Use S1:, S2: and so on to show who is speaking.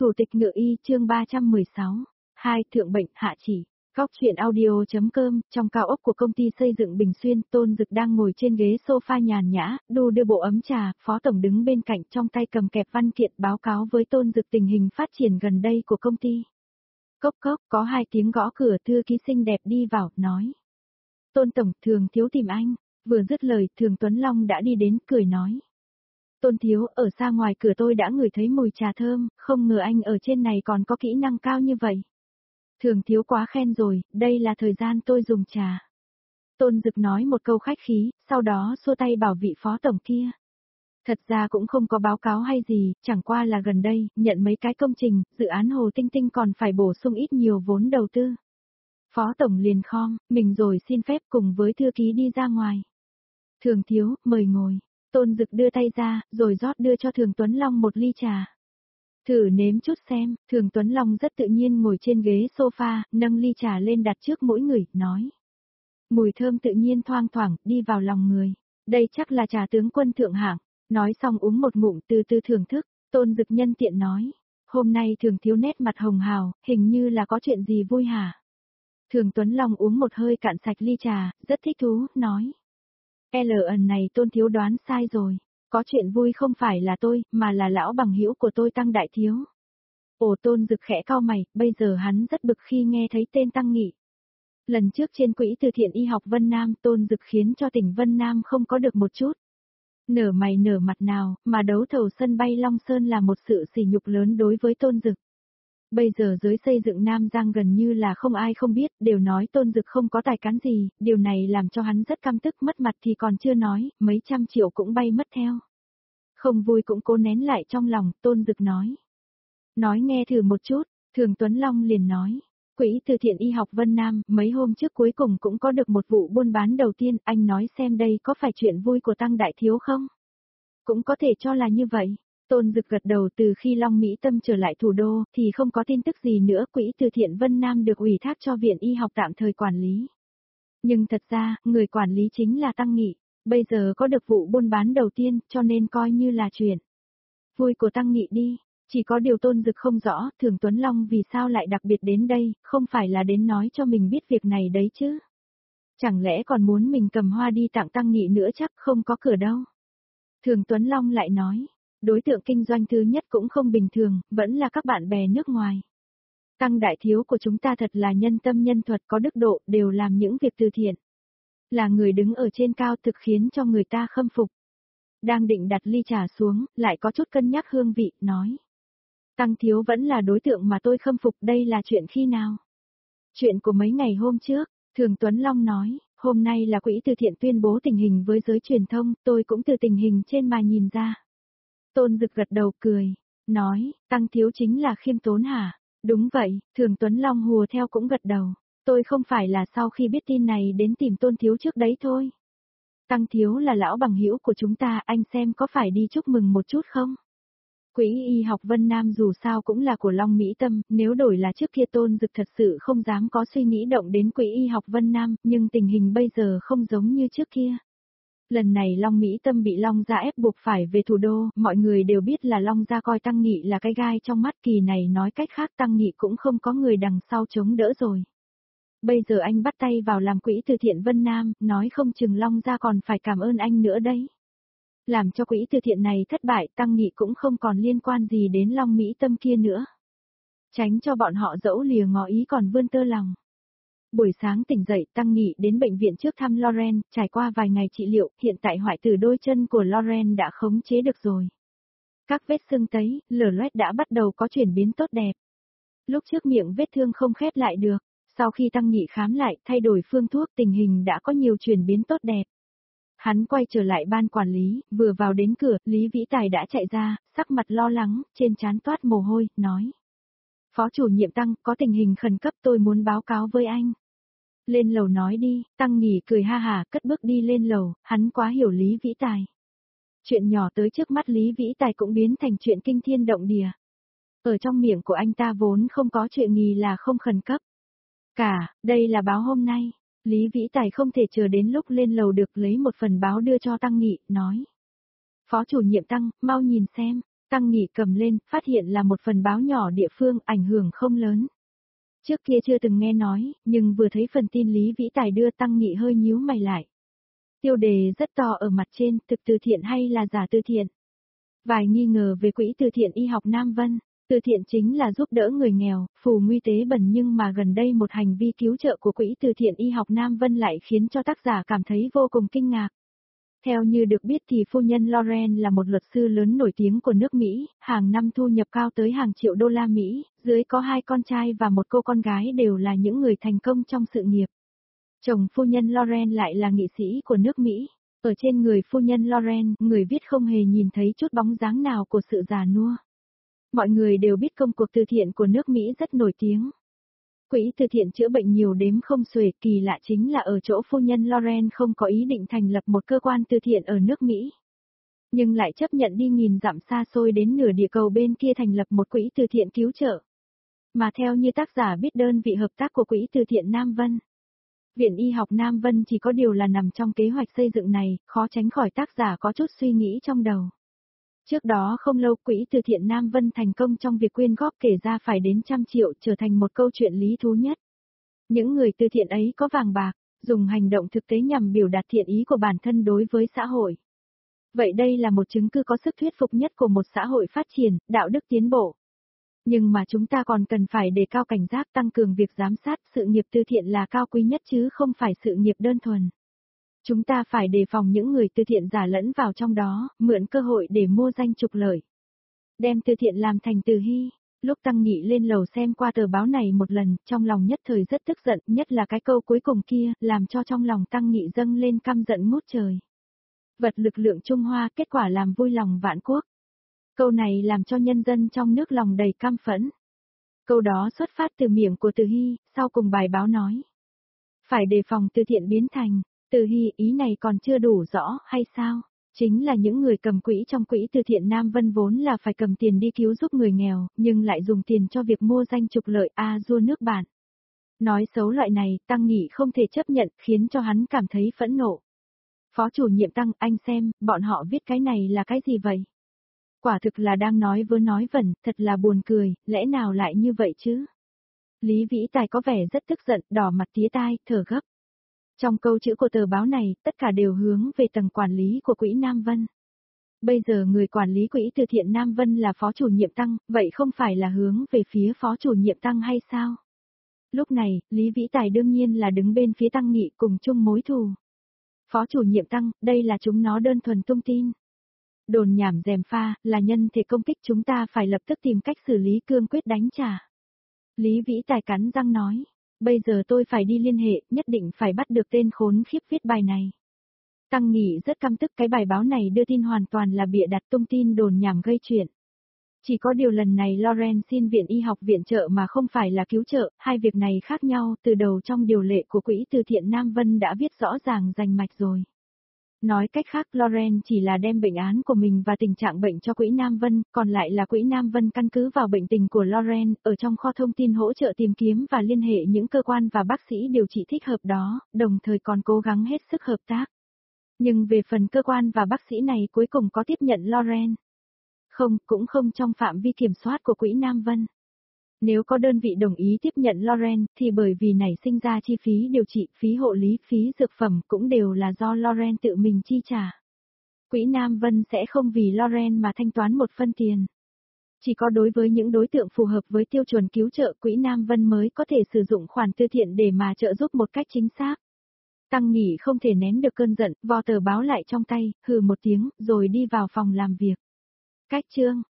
S1: Thủ tịch Ngự Y chương 316. 2. Thượng bệnh hạ chỉ. Góc truyện audio.com. Trong cao ốc của công ty xây dựng Bình Xuyên, Tôn Dực đang ngồi trên ghế sofa nhàn nhã, đu đưa bộ ấm trà, Phó Tổng đứng bên cạnh trong tay cầm kẹp văn kiện báo cáo với Tôn Dực tình hình phát triển gần đây của công ty. Cốc cốc, có 2 tiếng gõ cửa, thư ký xinh đẹp đi vào, nói. Tôn Tổng, Thường Thiếu tìm anh. Vừa dứt lời, Thường Tuấn Long đã đi đến, cười nói. Tôn Thiếu, ở xa ngoài cửa tôi đã ngửi thấy mùi trà thơm, không ngờ anh ở trên này còn có kỹ năng cao như vậy. Thường Thiếu quá khen rồi, đây là thời gian tôi dùng trà. Tôn Dực nói một câu khách khí, sau đó xua tay bảo vị Phó Tổng kia. Thật ra cũng không có báo cáo hay gì, chẳng qua là gần đây, nhận mấy cái công trình, dự án Hồ Tinh Tinh còn phải bổ sung ít nhiều vốn đầu tư. Phó Tổng liền khom, mình rồi xin phép cùng với thư ký đi ra ngoài. Thường Thiếu, mời ngồi. Tôn Dực đưa tay ra, rồi rót đưa cho Thường Tuấn Long một ly trà. Thử nếm chút xem, Thường Tuấn Long rất tự nhiên ngồi trên ghế sofa, nâng ly trà lên đặt trước mỗi người, nói. Mùi thơm tự nhiên thoang thoảng, đi vào lòng người. Đây chắc là trà tướng quân thượng hạng. Nói xong uống một ngụm từ từ thưởng thức, Tôn Dực nhân tiện nói. Hôm nay Thường Thiếu nét mặt hồng hào, hình như là có chuyện gì vui hả? Thường Tuấn Long uống một hơi cạn sạch ly trà, rất thích thú, nói. LN này Tôn Thiếu đoán sai rồi. Có chuyện vui không phải là tôi, mà là lão bằng hữu của tôi Tăng Đại Thiếu. Ồ, Tôn Dực khẽ cau mày, bây giờ hắn rất bực khi nghe thấy tên Tăng Nghị. Lần trước trên quỹ từ thiện y học Vân Nam, Tôn Dực khiến cho tỉnh Vân Nam không có được một chút. Nở mày nở mặt nào, mà đấu thầu sân bay Long Sơn là một sự sỉ nhục lớn đối với Tôn Dực. Bây giờ giới xây dựng Nam Giang gần như là không ai không biết, đều nói Tôn Dực không có tài cán gì, điều này làm cho hắn rất căm tức, mất mặt thì còn chưa nói, mấy trăm triệu cũng bay mất theo. Không vui cũng cố nén lại trong lòng, Tôn Dực nói. Nói nghe thử một chút, Thường Tuấn Long liền nói. Quỹ từ thiện y học Vân Nam, mấy hôm trước cuối cùng cũng có được một vụ buôn bán đầu tiên, anh nói xem đây có phải chuyện vui của Tăng Đại Thiếu không? Cũng có thể cho là như vậy. Tôn Dực gật đầu, từ khi Long Mỹ Tâm trở lại thủ đô, thì không có tin tức gì nữa, quỹ từ thiện Vân Nam được ủy thác cho Viện Y học tạm thời quản lý. Nhưng thật ra, người quản lý chính là Tăng Nghị, bây giờ có được vụ buôn bán đầu tiên, cho nên coi như là chuyện vui của Tăng Nghị đi. Chỉ có điều Tôn Dực không rõ, Thường Tuấn Long vì sao lại đặc biệt đến đây, không phải là đến nói cho mình biết việc này đấy chứ. Chẳng lẽ còn muốn mình cầm hoa đi tặng Tăng Nghị nữa, chắc không có cửa đâu. Thường Tuấn Long lại nói. Đối tượng kinh doanh thứ nhất cũng không bình thường, vẫn là các bạn bè nước ngoài. Tăng Đại Thiếu của chúng ta thật là nhân tâm nhân thuật, có đức độ, đều làm những việc từ thiện. Là người đứng ở trên cao, thực khiến cho người ta khâm phục. Đang định đặt ly trà xuống, lại có chút cân nhắc hương vị, nói. Tăng Thiếu vẫn là đối tượng mà tôi khâm phục, đây là chuyện khi nào? Chuyện của mấy ngày hôm trước, Thường Tuấn Long nói, hôm nay là quỹ từ thiện tuyên bố tình hình với giới truyền thông, tôi cũng từ tình hình trên mà nhìn ra. Tôn Dực gật đầu cười, nói, Tăng Thiếu chính là khiêm tốn hả? Đúng vậy, Thường Tuấn Long hùa theo cũng gật đầu. Tôi không phải là sau khi biết tin này đến tìm Tôn Thiếu trước đấy thôi. Tăng Thiếu là lão bằng hữu của chúng ta, anh xem có phải đi chúc mừng một chút không? Quỹ y học Vân Nam dù sao cũng là của Long Mỹ Tâm, nếu đổi là trước kia Tôn Dực thật sự không dám có suy nghĩ động đến quỹ y học Vân Nam, nhưng tình hình bây giờ không giống như trước kia. Lần này Long Mỹ Tâm bị Long Gia ép buộc phải về thủ đô, mọi người đều biết là Long Gia coi Tăng Nghị là cái gai trong mắt, kỳ này nói cách khác Tăng Nghị cũng không có người đằng sau chống đỡ rồi. Bây giờ anh bắt tay vào làm quỹ từ thiện Vân Nam, nói không chừng Long Gia còn phải cảm ơn anh nữa đấy. Làm cho quỹ từ thiện này thất bại, Tăng Nghị cũng không còn liên quan gì đến Long Mỹ Tâm kia nữa. Tránh cho bọn họ dẫu lìa ngó ý còn vươn tơ lòng. Buổi sáng tỉnh dậy, Tăng Nghị đến bệnh viện trước thăm Loren, trải qua vài ngày trị liệu, hiện tại hoại tử đôi chân của Loren đã khống chế được rồi. Các vết sưng tấy, lở loét đã bắt đầu có chuyển biến tốt đẹp. Lúc trước miệng vết thương không khép lại được, sau khi Tăng Nghị khám lại, thay đổi phương thuốc, tình hình đã có nhiều chuyển biến tốt đẹp. Hắn quay trở lại ban quản lý, vừa vào đến cửa, Lý Vĩ Tài đã chạy ra, sắc mặt lo lắng, trên trán toát mồ hôi, nói. Phó chủ nhiệm Tăng, có tình hình khẩn cấp tôi muốn báo cáo với anh. Lên lầu nói đi, Tăng Nghỉ cười ha hả, cất bước đi lên lầu, hắn quá hiểu Lý Vĩ Tài. Chuyện nhỏ tới trước mắt Lý Vĩ Tài cũng biến thành chuyện kinh thiên động địa. Ở trong miệng của anh ta vốn không có chuyện nghi là không khẩn cấp. Đây là báo hôm nay. Lý Vĩ Tài không thể chờ đến lúc lên lầu được lấy một phần báo đưa cho Tăng Nghị, nói. Phó chủ nhiệm Tăng, mau nhìn xem. Tăng Nghị cầm lên, phát hiện là một phần báo nhỏ địa phương, ảnh hưởng không lớn. Trước kia chưa từng nghe nói, nhưng vừa thấy phần tin Lý Vĩ Tài đưa Tăng Nghị hơi nhíu mày lại. Tiêu đề rất to ở mặt trên, thực từ thiện hay là giả từ thiện? Vài nghi ngờ về quỹ từ thiện y học Nam Vân. Từ thiện chính là giúp đỡ người nghèo, phù nguy tế bần, nhưng mà gần đây một hành vi cứu trợ của quỹ từ thiện y học Nam Vân lại khiến cho tác giả cảm thấy vô cùng kinh ngạc. Theo như được biết thì phu nhân Lauren là một luật sư lớn nổi tiếng của nước Mỹ, hàng năm thu nhập cao tới hàng triệu đô la Mỹ, dưới có 2 con trai và 1 cô con gái đều là những người thành công trong sự nghiệp. Chồng phu nhân Lauren lại là nghị sĩ của nước Mỹ. Ở trên người phu nhân Lauren, người viết không hề nhìn thấy chút bóng dáng nào của sự già nua. Mọi người đều biết công cuộc từ thiện của nước Mỹ rất nổi tiếng. Quỹ từ thiện chữa bệnh nhiều đếm không xuể, kỳ lạ chính là ở chỗ phu nhân Lauren không có ý định thành lập một cơ quan từ thiện ở nước Mỹ. Nhưng lại chấp nhận đi nghìn dặm xa xôi đến nửa địa cầu bên kia thành lập một quỹ từ thiện cứu trợ. Mà theo như tác giả biết đơn vị hợp tác của quỹ từ thiện Nam Vân. Viện Y học Nam Vân chỉ có điều là nằm trong kế hoạch xây dựng này, khó tránh khỏi tác giả có chút suy nghĩ trong đầu. Trước đó không lâu quỹ từ thiện Nam Vân thành công trong việc quyên góp kể ra phải đến 100 triệu, trở thành một câu chuyện lý thú nhất. Những người từ thiện ấy có vàng bạc, dùng hành động thực tế nhằm biểu đạt thiện ý của bản thân đối với xã hội. Vậy đây là một chứng cứ có sức thuyết phục nhất của một xã hội phát triển, đạo đức tiến bộ. Nhưng mà chúng ta còn cần phải đề cao cảnh giác, tăng cường việc giám sát, sự nghiệp từ thiện là cao quý nhất chứ không phải sự nghiệp đơn thuần. Chúng ta phải đề phòng những người từ thiện giả lẫn vào trong đó, mượn cơ hội để mua danh trục lợi. Đem từ thiện làm thành từ hy. Lúc Tăng Nghị lên lầu xem qua tờ báo này một lần, trong lòng nhất thời rất tức giận, nhất là cái câu cuối cùng kia, làm cho trong lòng Tăng Nghị dâng lên căm giận ngút trời. Vật lực lượng Trung Hoa, kết quả làm vui lòng vạn quốc. Câu này làm cho nhân dân trong nước lòng đầy căm phẫn. Câu đó xuất phát từ miệng của Từ Hy, sau cùng bài báo nói. Phải đề phòng từ thiện biến thành, Từ Hy, ý này còn chưa đủ rõ hay sao? Chính là những người cầm quỹ trong quỹ từ thiện Nam Vân vốn là phải cầm tiền đi cứu giúp người nghèo, nhưng lại dùng tiền cho việc mua danh trục lợi dua nước bạn. Nói xấu loại này, Tăng Nghị không thể chấp nhận, khiến cho hắn cảm thấy phẫn nộ. Phó chủ nhiệm Tăng, anh xem, bọn họ viết cái này là cái gì vậy? Quả thực là đang nói vớ nói vẩn, thật là buồn cười, lẽ nào lại như vậy chứ? Lý Vĩ Tài có vẻ rất tức giận, đỏ mặt tía tai, thở gấp. Trong câu chữ của tờ báo này, tất cả đều hướng về tầng quản lý của quỹ Nam Vân. Bây giờ người quản lý quỹ từ thiện Nam Vân là phó chủ nhiệm Tăng, vậy không phải là hướng về phía phó chủ nhiệm Tăng hay sao? Lúc này, Lý Vĩ Tài đương nhiên là đứng bên phía Tăng Nghị cùng chung mối thù. Phó chủ nhiệm Tăng, đây là chúng nó đơn thuần tung tin. Đồn nhảm gièm pha, là nhân thể công kích, chúng ta phải lập tức tìm cách xử lý, cương quyết đánh trả. Lý Vĩ Tài cắn răng nói, bây giờ tôi phải đi liên hệ, nhất định phải bắt được tên khốn khiếp viết bài này. Tăng Nghị rất căm tức, cái bài báo này đưa tin hoàn toàn là bịa đặt, tung tin đồn nhảm gây chuyện. Chỉ có điều lần này Lauren xin viện y học viện trợ mà không phải là cứu trợ, hai việc này khác nhau, từ đầu trong điều lệ của quỹ từ thiện Nam Vân đã viết rõ ràng rành mạch rồi. Nói cách khác, Lauren chỉ là đem bệnh án của mình và tình trạng bệnh cho quỹ Nam Vân, còn lại là quỹ Nam Vân căn cứ vào bệnh tình của Lauren, ở trong kho thông tin hỗ trợ tìm kiếm và liên hệ những cơ quan và bác sĩ điều trị thích hợp đó, đồng thời còn cố gắng hết sức hợp tác. Nhưng về phần cơ quan và bác sĩ này cuối cùng có tiếp nhận Lauren? Không, cũng không trong phạm vi kiểm soát của quỹ Nam Vân. Nếu có đơn vị đồng ý tiếp nhận Lauren, thì bởi vì nảy sinh ra chi phí điều trị, phí hộ lý, phí dược phẩm cũng đều là do Lauren tự mình chi trả. Quỹ Nam Vân sẽ không vì Lauren mà thanh toán một phân tiền. Chỉ có đối với những đối tượng phù hợp với tiêu chuẩn cứu trợ, quỹ Nam Vân mới có thể sử dụng khoản từ thiện để mà trợ giúp một cách chính xác. Tăng Nghị không thể nén được cơn giận, vò tờ báo lại trong tay, hừ một tiếng, rồi đi vào phòng làm việc. Cách chương